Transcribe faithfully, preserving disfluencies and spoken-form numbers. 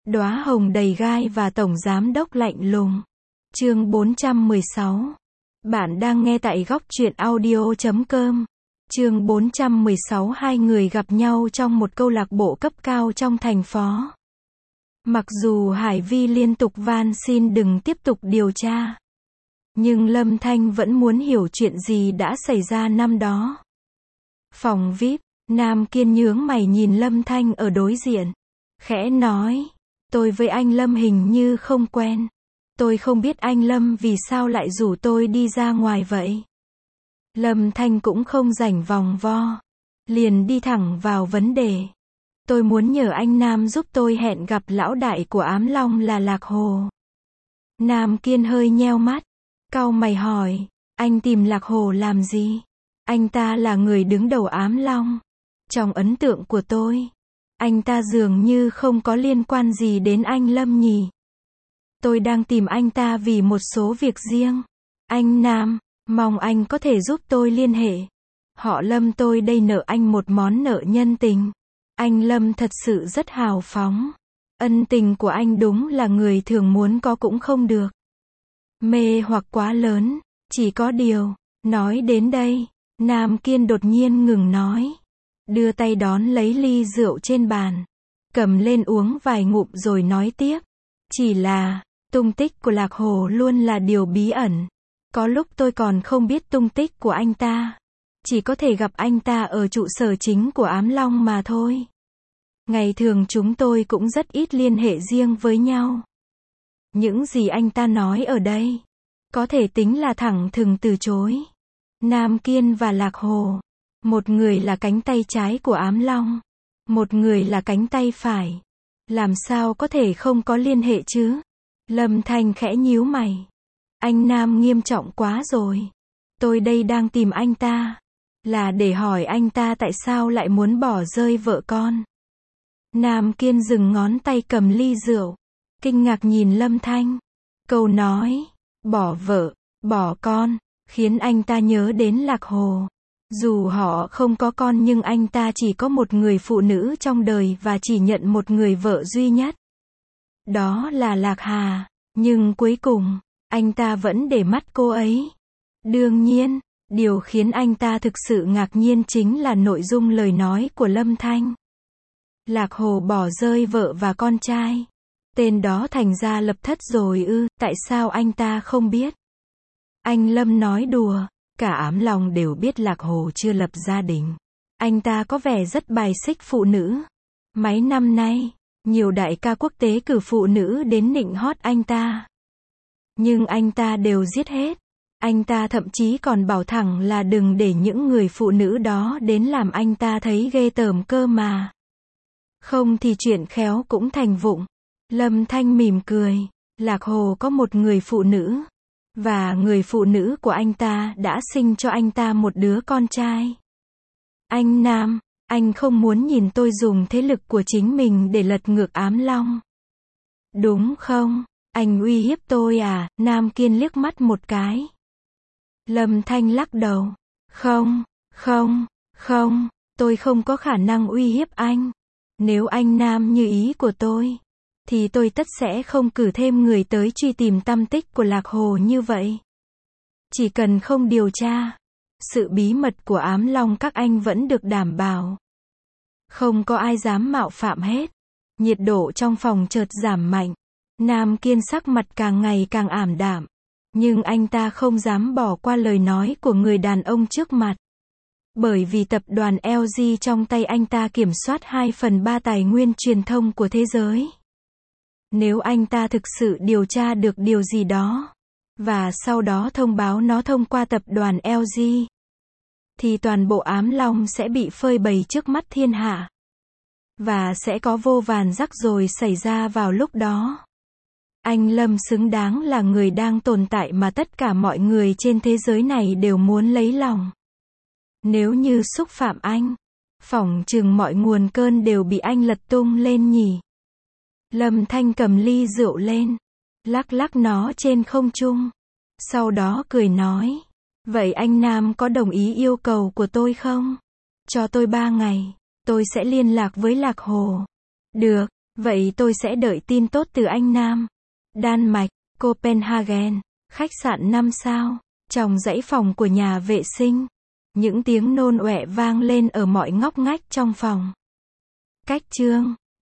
Đóa hồng đầy gai và tổng giám đốc lạnh lùng. Chương bốn trăm mười sáu. Bạn đang nghe tại góc truyện audio chấm com. Chương bốn trăm mười sáu. Hai người gặp nhau trong một câu lạc bộ cấp cao trong thành phố. Mặc dù Hải Vi liên tục van xin đừng tiếp tục điều tra, nhưng Lâm Thanh vẫn muốn hiểu chuyện gì đã xảy ra năm đó. Phòng vi ai pi, Nam Kiên nhướng mày nhìn Lâm Thanh ở đối diện, khẽ nói, tôi với anh Lâm hình như không quen. Tôi không biết anh Lâm vì sao lại rủ tôi đi ra ngoài vậy. Lâm Thanh cũng không rảnh vòng vo, liền đi thẳng vào vấn đề. Tôi muốn nhờ anh Nam giúp tôi hẹn gặp lão đại của Ám Long là Lạc Hồ. Nam Kiên hơi nheo mắt, cau mày hỏi, anh tìm Lạc Hồ làm gì? Anh ta là người đứng đầu Ám Long. Trong ấn tượng của tôi, anh ta dường như không có liên quan gì đến anh Lâm nhỉ. Tôi đang tìm anh ta vì một số việc riêng. Anh Nam, mong anh có thể giúp tôi liên hệ. Họ Lâm tôi đây nợ anh một món nợ nhân tình. Anh Lâm thật sự rất hào phóng. Ân tình của anh đúng là người thường muốn có cũng không được. Mê hoặc quá lớn. Chỉ có điều, nói đến đây, Nam Kiên đột nhiên ngừng nói. Đưa tay đón lấy ly rượu trên bàn. Cầm lên uống vài ngụm rồi nói tiếp. Chỉ là, tung tích của Lạc Hồ luôn là điều bí ẩn. Có lúc tôi còn không biết tung tích của anh ta. Chỉ có thể gặp anh ta ở trụ sở chính của Ám Long mà thôi. Ngày thường chúng tôi cũng rất ít liên hệ riêng với nhau. Những gì anh ta nói ở đây, có thể tính là thẳng thừng từ chối. Nam Kiên và Lạc Hồ, một người là cánh tay trái của Ám Long, một người là cánh tay phải. Làm sao có thể không có liên hệ chứ? Lâm Thanh khẽ nhíu mày. Anh Nam nghiêm trọng quá rồi. Tôi đây đang tìm anh ta, là để hỏi anh ta tại sao lại muốn bỏ rơi vợ con. Nam Kiên dừng ngón tay cầm ly rượu, kinh ngạc nhìn Lâm Thanh. Câu nói, bỏ vợ, bỏ con, khiến anh ta nhớ đến Lạc Hồ. Dù họ không có con nhưng anh ta chỉ có một người phụ nữ trong đời và chỉ nhận một người vợ duy nhất. Đó là Lạc Hà, nhưng cuối cùng, anh ta vẫn để mắt cô ấy. Đương nhiên, điều khiến anh ta thực sự ngạc nhiên chính là nội dung lời nói của Lâm Thanh. Lạc Hồ bỏ rơi vợ và con trai. Tên đó thành ra lập thất rồi ư, tại sao anh ta không biết? Anh Lâm nói đùa, cả Ám Long đều biết Lạc Hồ chưa lập gia đình. Anh ta có vẻ rất bài xích phụ nữ. Mấy năm nay, nhiều đại ca quốc tế cử phụ nữ đến nịnh hót anh ta. Nhưng anh ta đều giết hết. Anh ta thậm chí còn bảo thẳng là đừng để những người phụ nữ đó đến làm anh ta thấy ghê tởm cơ mà. Không thì chuyện khéo cũng thành vụng. Lâm Thanh mỉm cười. Lạc Hồ có một người phụ nữ. Và người phụ nữ của anh ta đã sinh cho anh ta một đứa con trai. Anh Nam, anh không muốn nhìn tôi dùng thế lực của chính mình để lật ngược Ám Long. Đúng không? Anh uy hiếp tôi à? Nam Kiên liếc mắt một cái. Lâm Thanh lắc đầu. Không, không, không, tôi không có khả năng uy hiếp anh. Nếu anh Nam như ý của tôi, thì tôi tất sẽ không cử thêm người tới truy tìm tăm tích của Lạc Hồ như vậy. Chỉ cần không điều tra, sự bí mật của Ám Long các anh vẫn được đảm bảo. Không có ai dám mạo phạm hết. Nhiệt độ trong phòng chợt giảm mạnh. Nam Kiên sắc mặt càng ngày càng ảm đạm. Nhưng anh ta không dám bỏ qua lời nói của người đàn ông trước mặt. Bởi vì tập đoàn lờ giê trong tay anh ta kiểm soát hai phần ba tài nguyên truyền thông của thế giới. Nếu anh ta thực sự điều tra được điều gì đó, và sau đó thông báo nó thông qua tập đoàn lờ giê, thì toàn bộ Ám Long sẽ bị phơi bày trước mắt thiên hạ. Và sẽ có vô vàn rắc rối xảy ra vào lúc đó. Anh Lâm xứng đáng là người đang tồn tại mà tất cả mọi người trên thế giới này đều muốn lấy lòng. Nếu như xúc phạm anh, phỏng chừng mọi nguồn cơn đều bị anh lật tung lên nhỉ. Lâm Thanh cầm ly rượu lên, lắc lắc nó trên không trung. Sau đó cười nói, vậy anh Nam có đồng ý yêu cầu của tôi không? Cho tôi ba ngày, tôi sẽ liên lạc với Lạc Hồ. Được, Vậy tôi sẽ đợi tin tốt từ anh Nam. Đan Mạch, Copenhagen, khách sạn năm sao. Trong dãy phòng của nhà vệ sinh, những tiếng nôn ọe vang lên ở mọi ngóc ngách trong phòng. Cách chương